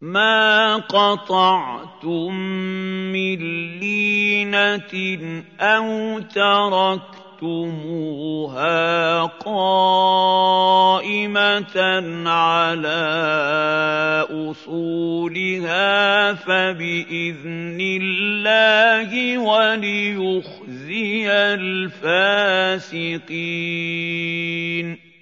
مَا قَطَعْتُم مِّن لِّينَةٍ أَوْ تَرَكْتُمُوهَا قَائِمَةً عَلَىٰ أُصُولِهَا فَبِإِذْنِ اللَّهِ وَلِيُخْزِيَ الْفَاسِقِينَ